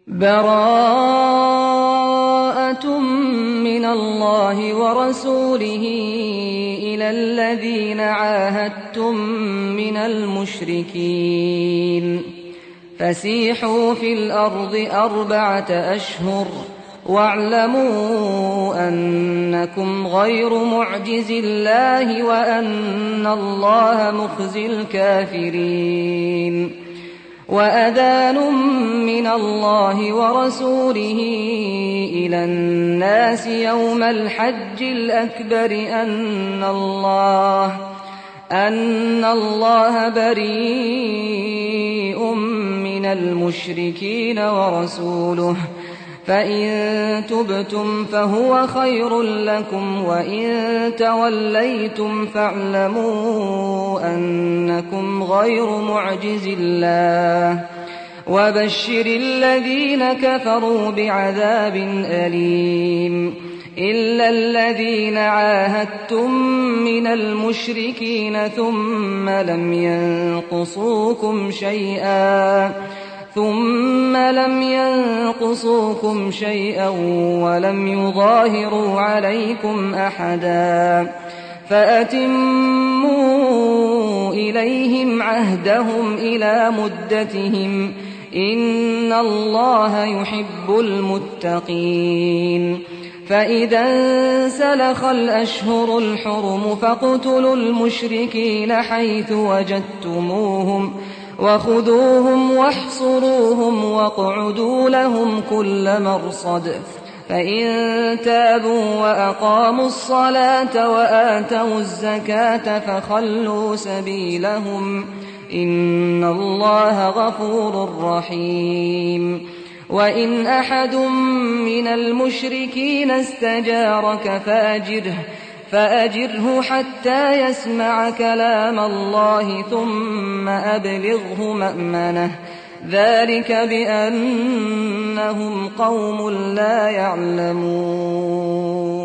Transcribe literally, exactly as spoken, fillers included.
براءة من الله ورسوله إلى الذين عاهدتم من المشركين فسيحوا في الأرض أربعة أشهر واعلموا أنكم غير معجز الله وأن الله مخزي الكافرين. وأذان من الله ورسوله إلى الناس يوم الحج الأكبر أن الله أن الله بريء من المشركين ورسوله فإن تبتم فهو خير لكم وإن توليتم فاعلموا أنكم غير معجز الله وبشر الذين كفروا بعذاب أليم. إلا الذين عاهدتم من المشركين ثم لم ينقصوكم شيئا ثم لم ينقصوكم شيئا ولم يظاهروا عليكم أحدا فأتموا إليهم عهدهم إلى مدتهم إن الله يحب المتقين. فإذا انسلخ الأشهر الحرم فاقتلوا المشركين حيث وجدتموهم وخذوهم واحصروهم واقعدوا لهم كل مرصد فإن تابوا وأقاموا الصلاة وآتوا الزكاة فخلوا سبيلهم إن الله غفور رحيم. وإن أحد من المشركين استجارك فأجره فأجره حتى يسمع كلام الله ثم أبلغه مأمنه ذلك بأنهم قوم لا يعلمون.